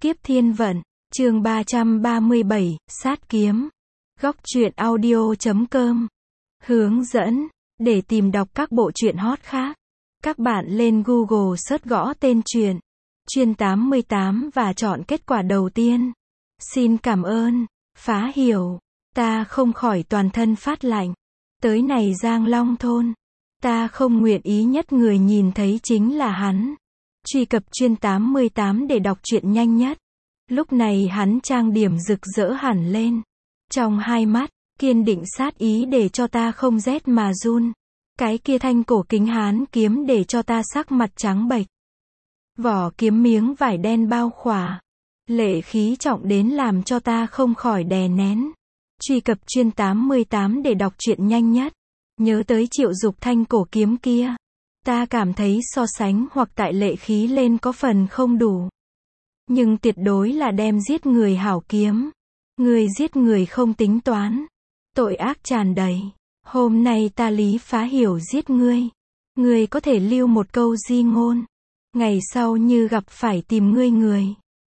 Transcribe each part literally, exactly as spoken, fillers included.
Kiếp thiên vận, chương ba trăm ba mươi bảy, sát kiếm. Góc truyện audio chấm com. Hướng dẫn, để tìm đọc các bộ truyện hot khác, các bạn lên Google search gõ tên truyện Chuyên tám mươi tám và chọn kết quả đầu tiên. Xin cảm ơn. Phá hiểu, ta không khỏi toàn thân phát lạnh. Tới này Giang Long thôn, ta không nguyện ý nhất người nhìn thấy chính là hắn. Truy cập Chuyên tám mươi tám để đọc truyện nhanh nhất. Lúc này hắn trang điểm rực rỡ hẳn lên. Trong hai mắt, kiên định sát ý để cho ta không rét mà run. Cái kia thanh cổ kính hán kiếm để cho ta sắc mặt trắng bệch. Vỏ kiếm miếng vải đen bao khỏa. Lệ khí trọng đến làm cho ta không khỏi đè nén. Truy cập Chuyên tám mươi tám để đọc truyện nhanh nhất. Nhớ tới Triệu Dục thanh cổ kiếm kia. Ta cảm thấy so sánh hoặc tại lệ khí lên có phần không đủ. Nhưng tuyệt đối là đem giết người hảo kiếm. Người giết người không tính toán. Tội ác tràn đầy. Hôm nay ta Lý Phá Hiểu giết ngươi. Ngươi có thể lưu một câu di ngôn. Ngày sau như gặp phải tìm ngươi người.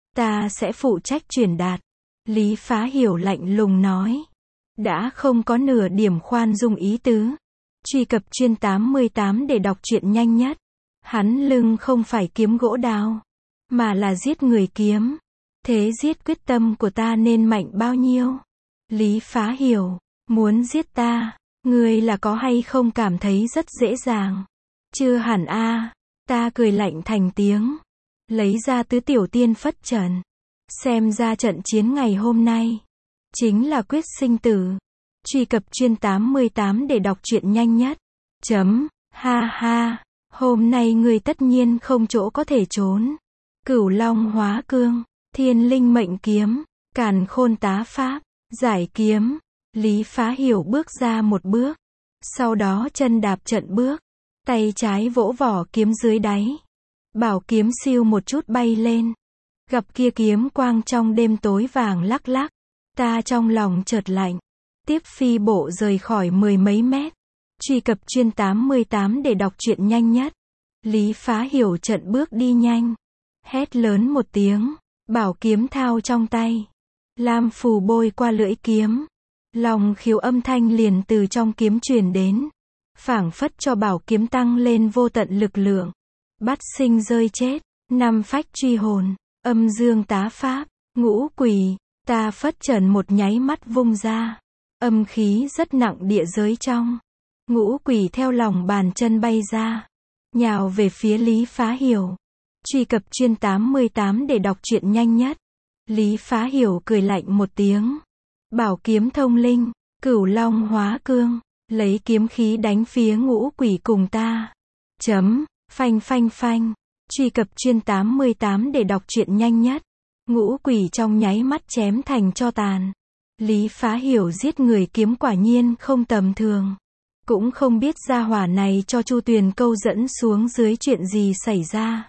Ta sẽ phụ trách truyền đạt. Lý Phá Hiểu lạnh lùng nói. Đã không có nửa điểm khoan dung ý tứ. Truy cập Chuyên tám mươi tám để đọc truyện nhanh nhất. Hắn lưng không phải kiếm gỗ đào, mà là giết người kiếm. Thế giết quyết tâm của ta nên mạnh bao nhiêu? Lý Phá Hiểu, muốn giết ta, ngươi là có hay không cảm thấy rất dễ dàng? Chưa hẳn a. Ta cười lạnh thành tiếng, lấy ra tứ tiểu tiên phất trần. Xem ra trận chiến ngày hôm nay chính là quyết sinh tử. Truy cập Chuyên tám mươi tám để đọc truyện nhanh nhất. Chấm, ha ha, hôm nay ngươi tất nhiên không chỗ có thể trốn. Cửu Long hóa cương, Thiên Linh mệnh kiếm, Càn Khôn tá pháp, giải kiếm. Lý Phá Hiểu bước ra một bước, sau đó chân đạp trận bước, tay trái vỗ vỏ kiếm dưới đáy. Bảo kiếm siêu một chút bay lên. Gặp kia kiếm quang trong đêm tối vàng lắc lắc, ta trong lòng chợt lạnh. Tiếp phi bộ rời khỏi mười mấy mét. Truy cập Chuyên tám mươi tám để đọc truyện nhanh nhất. Lý Phá Hiểu trận bước đi nhanh, hét lớn một tiếng, bảo kiếm thao trong tay. Lam phù bôi qua lưỡi kiếm. Lòng khiếu âm thanh liền từ trong kiếm truyền đến. Phảng phất cho bảo kiếm tăng lên vô tận lực lượng. Bắt sinh rơi chết, năm phách truy hồn, âm dương tá pháp, ngũ quỷ. Ta phất trần một nháy mắt vung ra. Âm khí rất nặng địa giới trong. Ngũ quỷ theo lòng bàn chân bay ra, nhào về phía Lý Phá Hiểu. Truy cập Chuyên tám mươi tám để đọc truyện nhanh nhất. Lý Phá Hiểu cười lạnh một tiếng. Bảo kiếm thông linh, Cửu Long hóa cương, lấy kiếm khí đánh phía ngũ quỷ cùng ta. Chấm, phanh phanh phanh. Truy cập Chuyên tám mươi tám để đọc truyện nhanh nhất. Ngũ quỷ trong nháy mắt chém thành tro tàn. Lý Phá Hiểu giết người kiếm quả nhiên không tầm thường. Cũng không biết gia hỏa này cho Chu Tuyền câu dẫn xuống dưới chuyện gì xảy ra.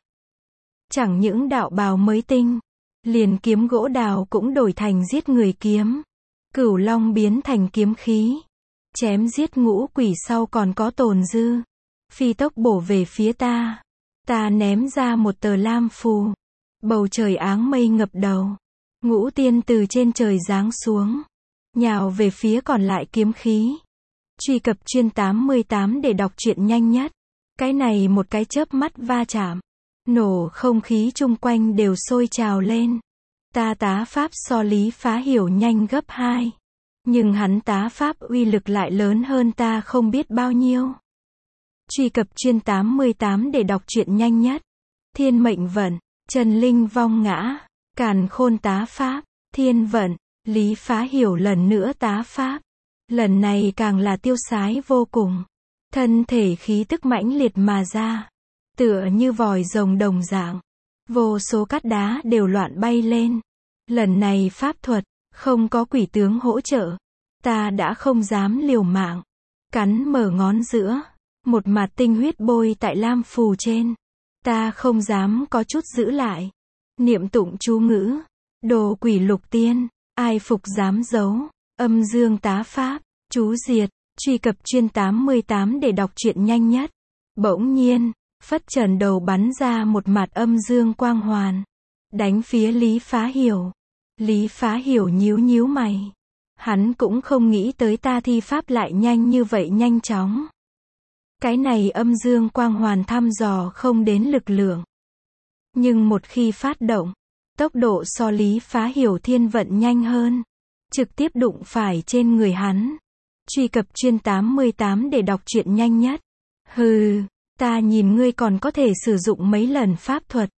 Chẳng những đạo bào mới tinh, liền kiếm gỗ đào cũng đổi thành giết người kiếm. Cửu Long biến thành kiếm khí. Chém giết ngũ quỷ sau còn có tồn dư. Phi tốc bổ về phía ta. Ta ném ra một tờ lam phù. Bầu trời áng mây ngập đầu. Ngũ tiên từ trên trời giáng xuống, nhào về phía còn lại kiếm khí. Truy cập Chuyên tám mươi tám để đọc truyện nhanh nhất. Cái này một cái chớp mắt va chạm, nổ không khí chung quanh đều sôi trào lên. Ta tá pháp so Lý Phá Hiểu nhanh gấp hai. Nhưng hắn tá pháp uy lực lại lớn hơn ta không biết bao nhiêu. Truy cập Chuyên tám mươi tám để đọc truyện nhanh nhất. Thiên mệnh vận, Trần Linh vong ngã, Càn Khôn tá pháp, thiên vận. Lý Phá Hiểu lần nữa tá pháp. Lần này càng là tiêu sái vô cùng. Thân thể khí tức mãnh liệt mà ra. Tựa như vòi rồng đồng dạng. Vô số cát đá đều loạn bay lên. Lần này pháp thuật, không có quỷ tướng hỗ trợ. Ta đã không dám liều mạng. Cắn mở ngón giữa. Một mạt tinh huyết bôi tại lam phù trên. Ta không dám có chút giữ lại. Niệm tụng chú ngữ. Đồ quỷ lục tiên. Ai phục dám giấu. Âm dương tá pháp. Chú diệt. Truy cập Chuyên tám mươi tám để đọc truyện nhanh nhất. Bỗng nhiên, phất trần đầu bắn ra một mạt âm dương quang hoàn. đánh phía Lý Phá Hiểu. Lý Phá Hiểu nhíu nhíu mày. Hắn cũng không nghĩ tới ta thi pháp lại nhanh như vậy nhanh chóng. Cái này âm dương quang hoàn thăm dò không đến lực lượng. Nhưng một khi phát động, tốc độ so Lý Phá Hiểu thiên vận nhanh hơn. Trực tiếp đụng phải trên người hắn. Truy cập chuyên tám mươi tám để đọc truyện nhanh nhất. Hừ, ta nhìn ngươi còn có thể sử dụng mấy lần pháp thuật.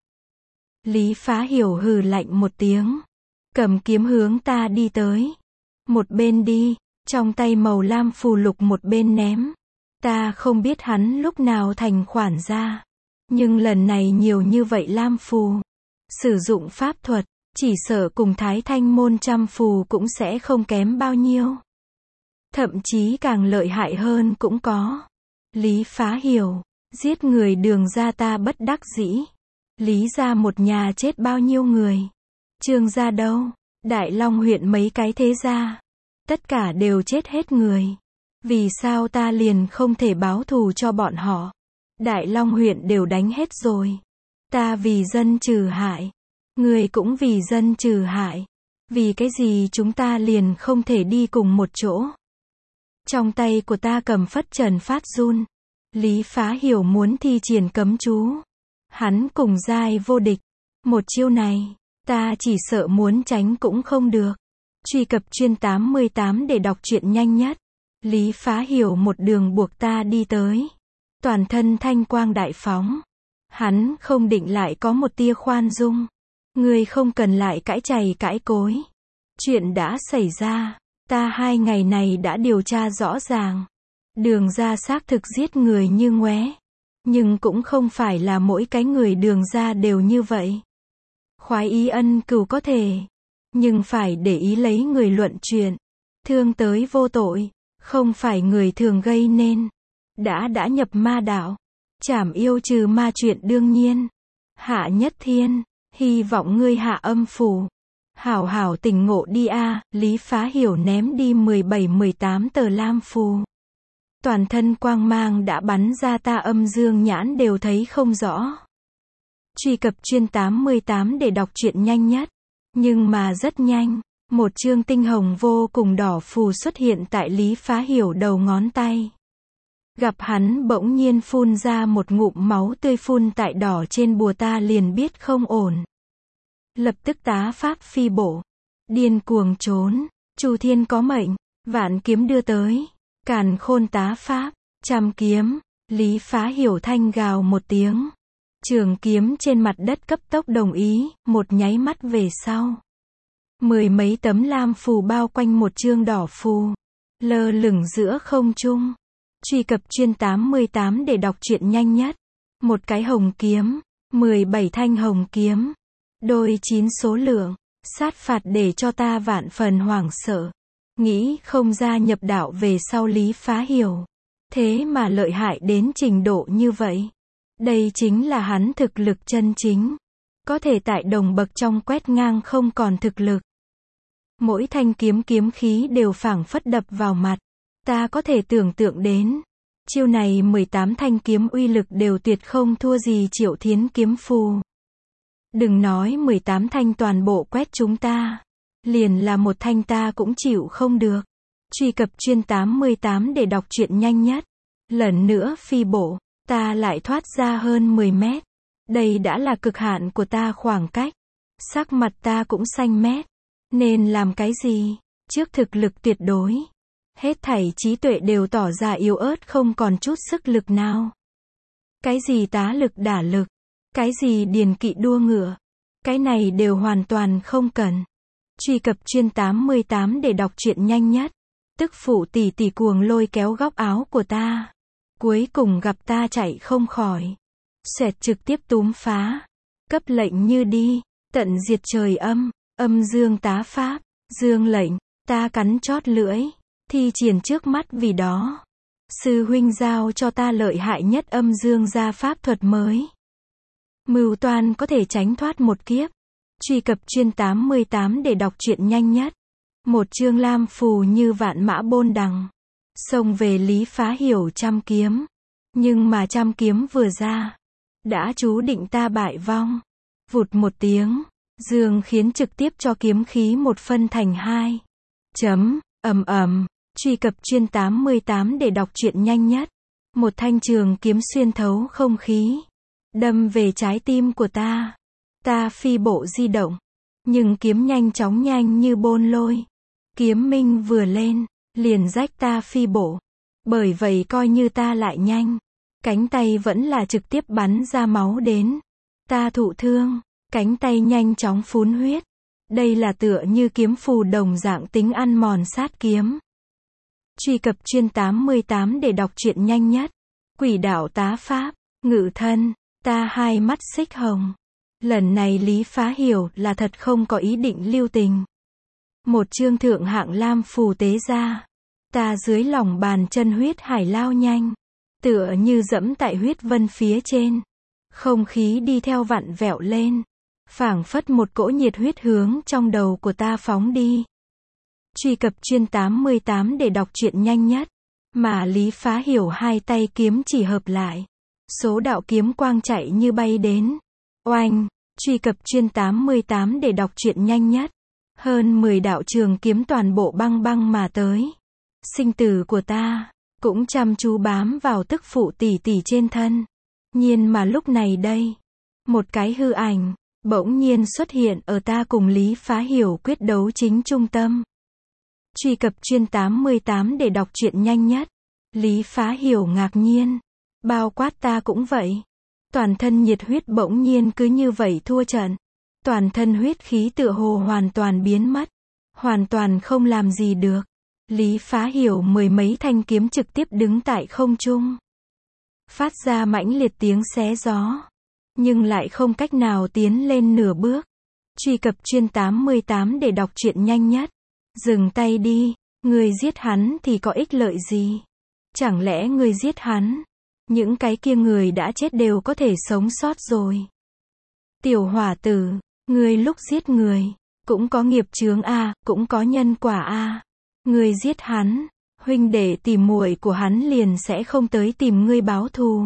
Lý Phá Hiểu hừ lạnh một tiếng. Cầm kiếm hướng ta đi tới. Một bên đi, trong tay màu lam phù lục một bên ném. Ta không biết hắn lúc nào thành khoản ra. Nhưng lần này nhiều như vậy lam phù. Sử dụng pháp thuật, chỉ sợ cùng Thái Thanh môn trăm phù cũng sẽ không kém bao nhiêu. Thậm chí càng lợi hại hơn cũng có. Lý Phá Hiểu, giết người Đường gia ta bất đắc dĩ. Lý gia một nhà chết bao nhiêu người. Trương gia đâu, Đại Long huyện mấy cái thế gia. Tất cả đều chết hết người. Vì sao ta liền không thể báo thù cho bọn họ? Đại Long huyện đều đánh hết rồi. Ta vì dân trừ hại. Người cũng vì dân trừ hại. Vì cái gì chúng ta liền không thể đi cùng một chỗ? Trong tay của ta cầm phất trần phát run. Lý Phá Hiểu muốn thi triển cấm chú. Hắn cùng giai vô địch. Một chiêu này, ta chỉ sợ muốn tránh cũng không được. Truy cập chuyên tám mươi tám để đọc truyện nhanh nhất. Lý Phá Hiểu một đường buộc ta đi tới. Toàn thân thanh quang đại phóng. Hắn không định lại có một tia khoan dung. Ngươi không cần lại cãi chày cãi cối. Chuyện đã xảy ra. Ta hai ngày này đã điều tra rõ ràng. Đường gia xác thực giết người như ngoé. Nhưng cũng không phải là mỗi cái người Đường gia đều như vậy. Khoái ý ân cừu có thể. Nhưng phải để ý lấy người luận chuyện. Thương tới vô tội. Không phải người thường gây nên. Đã đã nhập ma đạo. Trảm yêu trừ ma chuyện đương nhiên. Hạ Nhất Thiên. Hy vọng ngươi hạ âm phủ. Hảo hảo tỉnh ngộ đi a. Lý Phá Hiểu ném đi mười bảy mười tám tờ lam phù. Toàn thân quang mang đã bắn ra, ta âm dương nhãn đều thấy không rõ. Truy cập chuyên tám mươi tám để đọc truyện nhanh nhất. Nhưng mà rất nhanh, một chương tinh hồng vô cùng đỏ phù xuất hiện tại Lý Phá Hiểu đầu ngón tay. Gặp hắn bỗng nhiên phun ra một ngụm máu tươi phun tại đỏ trên bùa, ta liền biết không ổn. Lập tức tá pháp phi bổ. Điên cuồng trốn. Chu Thiên có mệnh. Vạn kiếm đưa tới. Càn khôn tá pháp. Trăm kiếm. Lý Phá Hiểu thanh gào một tiếng. Trường kiếm trên mặt đất cấp tốc đồng ý. Một nháy mắt về sau. Mười mấy tấm lam phù bao quanh một chương đỏ phù. Lơ lửng giữa không trung. Truy cập chuyên tám mươi tám để đọc truyện nhanh nhất. Một cái hồng kiếm. mười bảy thanh hồng kiếm. Đôi chín số lượng. Sát phạt để cho ta vạn phần hoảng sợ. Nghĩ không ra nhập đạo về sau Lý Phá Hiểu. Thế mà lợi hại đến trình độ như vậy. Đây chính là hắn thực lực chân chính. Có thể tại đồng bậc trong quét ngang không còn thực lực. Mỗi thanh kiếm kiếm khí đều phảng phất đập vào mặt. Ta có thể tưởng tượng đến. Chiêu này mười tám thanh kiếm uy lực đều tuyệt không thua gì Triệu Thiến kiếm phù. Đừng nói mười tám thanh toàn bộ quét chúng ta. Liền là một thanh ta cũng chịu không được. Truy cập chuyên tám mươi tám để đọc truyện nhanh nhất. Lần nữa phi bổ. Ta lại thoát ra hơn mười mét. Đây đã là cực hạn của ta khoảng cách. Sắc mặt ta cũng xanh mét. Nên làm cái gì? Trước thực lực tuyệt đối. Hết thảy trí tuệ đều tỏ ra yếu ớt không còn chút sức lực nào. Cái gì tá lực đả lực. Cái gì điền kỵ đua ngựa. Cái này đều hoàn toàn không cần. Truy cập chuyên tám mươi tám để đọc truyện nhanh nhất. Tức phụ tỷ tỷ cuồng lôi kéo góc áo của ta. Cuối cùng gặp ta chạy không khỏi. Xoẹt trực tiếp túm phá. Cấp lệnh như đi. Tận diệt trời âm. Âm dương tá pháp. Dương lệnh. Ta cắn chót lưỡi. Thi triển trước mắt vì đó. Sư huynh giao cho ta lợi hại nhất âm dương gia pháp thuật mới. Mưu toan có thể tránh thoát một kiếp. Truy cập chuyên tám mươi tám để đọc truyện nhanh nhất. Một chương lam phù như vạn mã bôn đằng. Xông về Lý Phá Hiểu trăm kiếm. Nhưng mà trăm kiếm vừa ra. Đã chú định ta bại vong. Vụt một tiếng. Dương khiến trực tiếp cho kiếm khí một phân thành hai. Chấm, ầm ầm, truy cập chuyên tám mươi tám để đọc truyện nhanh nhất. Một thanh trường kiếm xuyên thấu không khí, đâm về trái tim của ta. Ta phi bộ di động, nhưng kiếm nhanh chóng nhanh như bôn lôi. Kiếm minh vừa lên, liền rách ta phi bộ. Bởi vậy coi như ta lại nhanh, cánh tay vẫn là trực tiếp bắn ra máu đến. Ta thụ thương, cánh tay nhanh chóng phun huyết. Đây là tựa như kiếm phù đồng dạng tính ăn mòn sát kiếm. Truy cập chuyên tám mươi tám để đọc truyện nhanh nhất. Quỷ đạo tá pháp, ngự thân, ta hai mắt xích hồng. Lần này Lý Phá hiểu là thật không có ý định lưu tình. Một chương thượng hạng lam phù tế ra. Ta dưới lòng bàn chân huyết hải lao nhanh. Tựa như dẫm tại huyết vân phía trên. Không khí đi theo vặn vẹo lên. Phảng phất một cỗ nhiệt huyết hướng trong đầu của ta phóng đi. Truy cập chuyên tám mươi tám để đọc truyện nhanh nhất. Mà Lý Phá hiểu hai tay kiếm chỉ hợp lại. Số đạo kiếm quang chạy như bay đến. Oanh, truy cập chuyên tám mươi tám để đọc truyện nhanh nhất. Hơn mười đạo trường kiếm toàn bộ băng băng mà tới. Sinh tử của ta, cũng chăm chú bám vào tức phụ tỷ tỷ trên thân. Nhiên mà lúc này đây, một cái hư ảnh, bỗng nhiên xuất hiện ở ta cùng Lý Phá hiểu quyết đấu chính trung tâm. Truy cập chuyên tám mươi tám để đọc truyện nhanh nhất. Lý Phá hiểu ngạc nhiên. Bao quát ta cũng vậy. Toàn thân nhiệt huyết bỗng nhiên cứ như vậy thua trận. Toàn thân huyết khí tựa hồ hoàn toàn biến mất. Hoàn toàn không làm gì được. Lý Phá hiểu mười mấy thanh kiếm trực tiếp đứng tại không trung. Phát ra mãnh liệt tiếng xé gió. Nhưng lại không cách nào tiến lên nửa bước. Truy cập chuyên tám mươi tám để đọc truyện nhanh nhất. Dừng tay đi, người giết hắn thì có ích lợi gì? Chẳng lẽ người giết hắn? Những cái kia người đã chết đều có thể sống sót rồi. Tiểu hỏa tử, người lúc giết người, cũng có nghiệp chướng a, cũng có nhân quả a. Người giết hắn, huynh đệ tìm muội của hắn liền sẽ không tới tìm ngươi báo thù.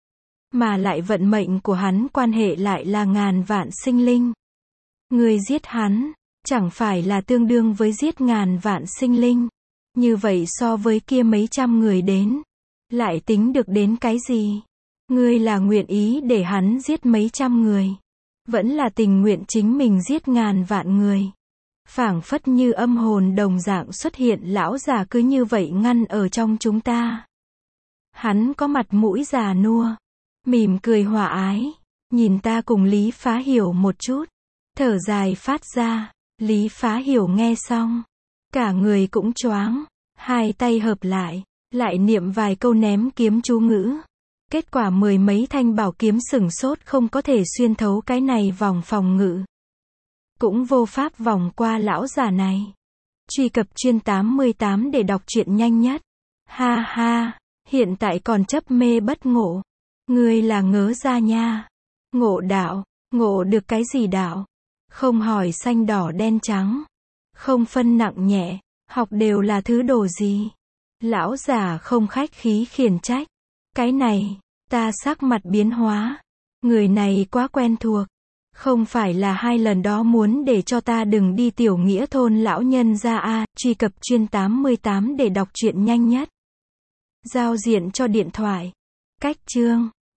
Mà lại vận mệnh của hắn quan hệ lại là ngàn vạn sinh linh. Người giết hắn, chẳng phải là tương đương với giết ngàn vạn sinh linh. Như vậy so với kia mấy trăm người đến, lại tính được đến cái gì? Ngươi là nguyện ý để hắn giết mấy trăm người, vẫn là tình nguyện chính mình giết ngàn vạn người. Phảng phất như âm hồn đồng dạng xuất hiện, lão già cứ như vậy ngăn ở trong chúng ta. Hắn có mặt mũi già nua, mỉm cười hòa ái, nhìn ta cùng Lý Phá hiểu một chút, thở dài phát ra. Lý Phá hiểu nghe xong, cả người cũng choáng, hai tay hợp lại, lại niệm vài câu ném kiếm chú ngữ. Kết quả mười mấy thanh bảo kiếm sửng sốt không có thể xuyên thấu cái này vòng phòng ngự. Cũng vô pháp vòng qua lão già này. Truy cập chuyên tám mươi tám để đọc truyện nhanh nhất. Ha ha, hiện tại còn chấp mê bất ngộ. Ngươi là ngớ ra nha. Ngộ đạo, ngộ được cái gì đạo? Không hỏi xanh đỏ đen trắng, không phân nặng nhẹ, học đều là thứ đồ gì? Lão già không khách khí khiển trách. Cái này, ta sắc mặt biến hóa. Người này quá quen thuộc. Không phải là hai lần đó muốn để cho ta đừng đi tiểu nghĩa thôn lão nhân ra a. Truy cập chuyên tám mươi tám để đọc truyện nhanh nhất. Giao diện cho điện thoại. Cách chương